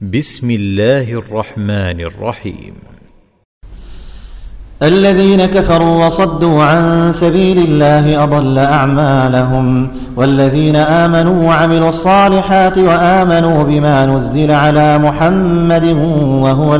بسم الله الرحمن الرحيم. الذين كفروا وصدوا عن سبيل الله أضل أعمالهم، والذين آمنوا وعملوا الصالحات وآمنوا بما نزل على محمد وهو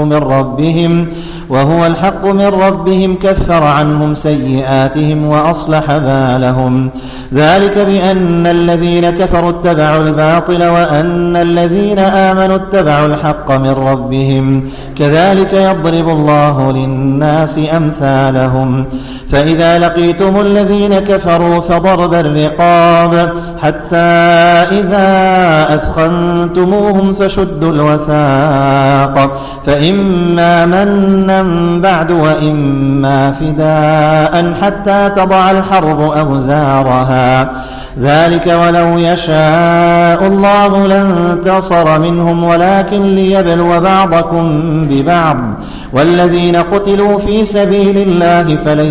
الحق من ربهم كفر عنهم سيئاتهم وأصلح بالهم. ذلك بأن الذين كفروا اتبعوا الباطل وأن الذين آمنوا اتبعوا الحق من ربهم، كذلك يضرب الله للناس أمثالهم. فإذا لقيتم الذين كفروا فضرب الرقاب حتى إذا أثخنتموهم فشدوا الوثاق، فإما منا بعد وإما فداء حتى تضع الحرب أوزارها. ذلك ولو يشاء الله لانتصر منهم ولكن ليبلو بعضكم ببعض، والذين قتلوا في سبيل الله فلن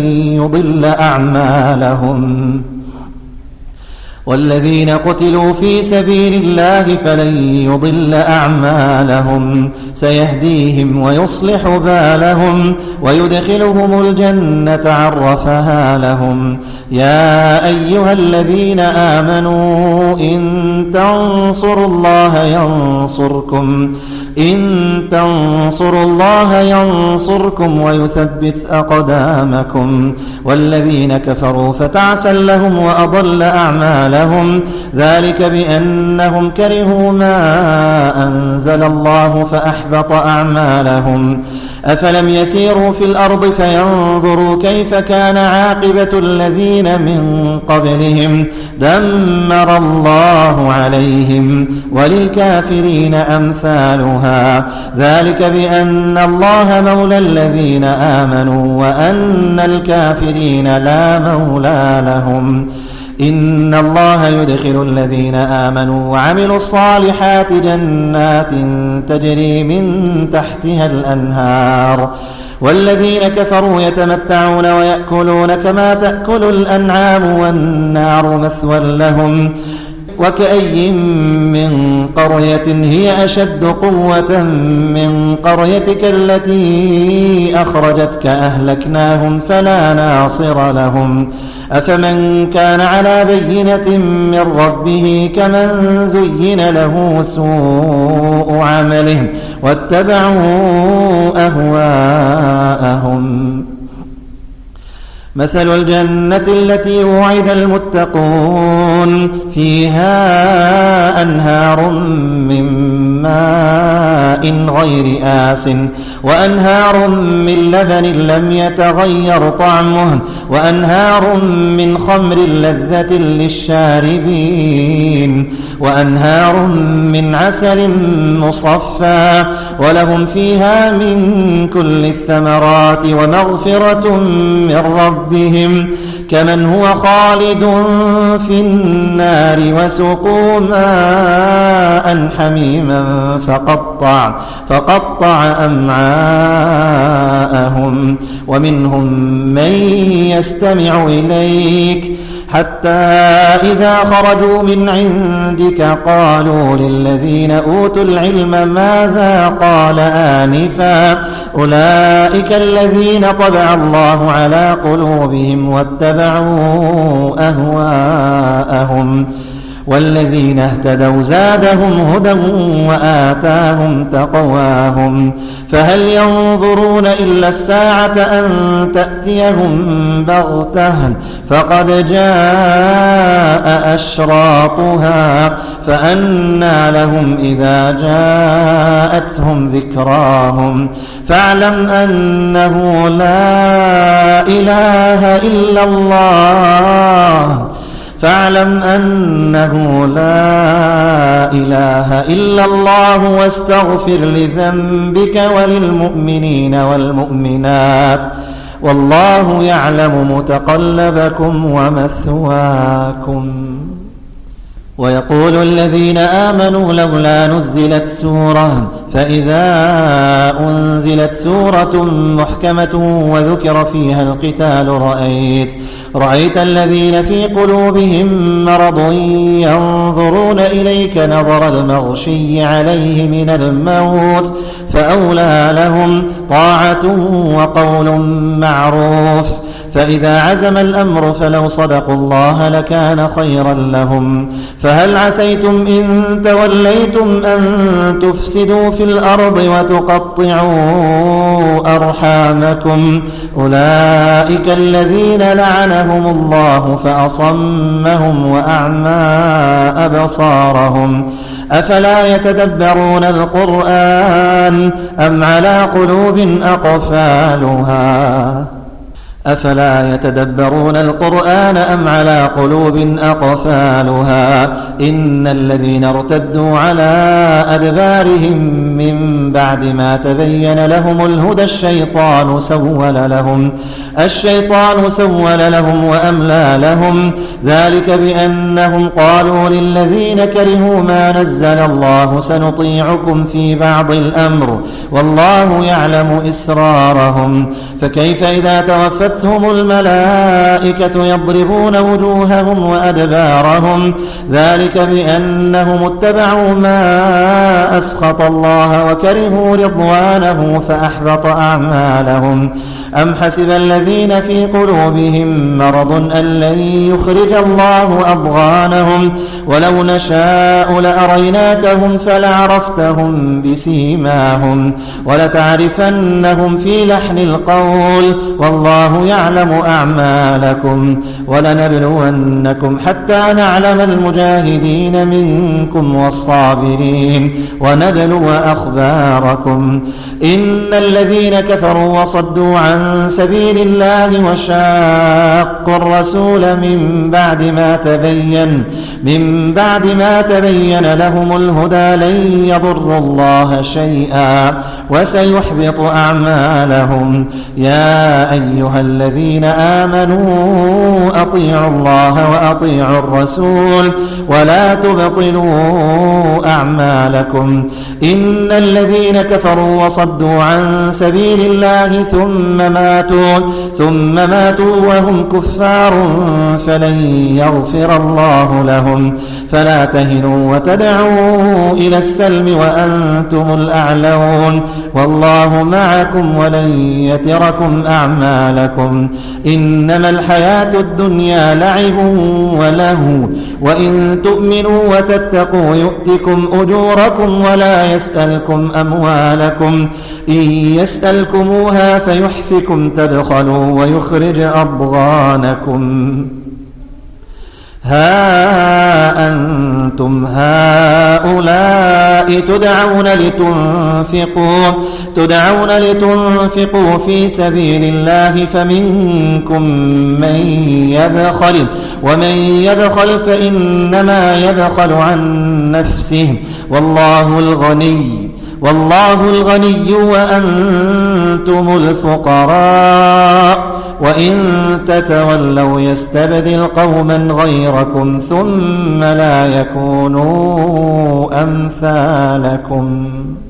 يضل أعمالهم سيهديهم ويصلح بالهم ويدخلهم الجنة عرفها لهم. يا أيها الذين آمنوا إن تنصروا الله ينصركم ويثبت أقدامكم. والذين كفروا فتعسا لهم وأضل أعمالهم، ذلك بأنهم كرهوا ما أنزل الله فأحبط أعمالهم. أفلم يسيروا في الأرض فينظروا كيف كان عاقبة الذين من قبلهم، دمر الله عليهم وللكافرين أمثالها. ذلك بأن الله مولى الذين آمنوا وأن الكافرين لا مولى لهم. إن الله يدخل الذين آمنوا وعملوا الصالحات جنات تجري من تحتها الأنهار، والذين كفروا يتمتعون ويأكلون كما تأكل الأنعام والنار مثوى لهم. وكأي من قرية هي أشد قوة من قريتك التي أخرجتك أهلكناهم فلا ناصر لهم. أفمن كان على بينة من ربه كمن زين له سوء عمله واتبعوا أهواءهم. مثل الجنة التي وعد المتقون فيها أنهار من ماء غير آس وأنهار من لبن لم يتغير طعمه وأنهار من خمر لذة للشاربين وأنهار من عسل مصفى ولهم فيها من كل الثمرات ومغفرة من ربهم كمن هو خالد في النار وسقوا ماء حميما فقطع أمعاءهم. ومنهم من يستمع إليك حتى إذا خرجوا من عندك قالوا للذين أوتوا العلم ماذا قال آنفا أولئك الذين طبع الله على قلوبهم واتبعوا أهواءهم. والذين اهتدوا زادهم هدى وآتاهم تقواهم. فهل ينظرون إلا الساعة أن تأتيهم بغتة فقد جاء أشراطها فأنى لهم إذا جاءتهم ذكراهم. فاعلم أنه لا إله إلا الله واستغفر لذنبك وللمؤمنين والمؤمنات والله يعلم متقلبكم ومثواكم. ويقول الذين آمنوا لولا نزلت سورة، فإذا أنزلت سورة محكمة وذكر فيها القتال رأيت الذين في قلوبهم مرض ينظرون إليك نظر المغشي عليه من الموت فأولى لهم طاعة وقول معروف. فإذا عزم الأمر فلو صدقوا الله لكان خيرا لهم. فهل عسيتم إن توليتم أن تفسدوا في الأرض وتقطعوا أرحامكم؟ أولئك الذين لعنهم الله فأصمهم وأعمى أبصارهم. أفلا يتدبرون القرآن أم على قلوب أقفالها أفلا يتدبرون القرآن أم على قلوب أقفالها إن الذين ارتدوا على أدبارهم من بعد ما تبين لهم الهدى الشيطان سول لهم وأملى لهم ذلك بأنهم قالوا للذين كرهوا ما نزل الله سنطيعكم في بعض الأمر والله يعلم إسرارهم. فكيف إذا توفتهم الملائكة يضربون وجوههم وأدبارهم ذلك بأنهم اتبعوا ما أسخط الله وكرهوا رضوانه فأحبط أعمالهم. أم حسب الذين في قلوبهم مرض أن لن يخرج الله أضغانهم ولو نشاء لأريناكهم فلعرفتهم بسيماهم ولتعرفنهم في لحن القول والله يعلم أعمالكم. ولنبلونكم حتى نعلم المجاهدين منكم والصابرين ونبلو أخباركم. إن الذين كفروا وصدوا عن سبيل الله وشاقوا الرسول من بعد ما تبين لهم الهدى لن يضروا الله شيئا وسيحبط أعمالهم. يا أيها الذين آمنوا أطيعوا الله وأطيعوا الرسول ولا تبطلوا أعمالكم. إن الذين كفروا وصدوا عن سبيل الله ثم ماتوا وهم كفار فلن يغفر الله لهم. فلا تهنوا وتدعوا إلى السلم وأنتم الأعلون والله معكم ولن يتركم أعمالكم. إنما الحياة الدنيا لعب ولهو وإن تؤمنوا وتتقوا يؤتكم أجوركم ولا يسألكم أموالكم. إن يسألكموها فيحفكم تبخلوا ويخرج أضغانكم. ها أنتم هؤلاء تدعون لتنفقوا في سبيل الله فمنكم من يبخل ومن يبخل فإنما يبخل عن نفسه والله الغني وأنتم الفقراء وإن تتولوا يستبدل قوما غيركم ثم لا يكونوا أمثالكم.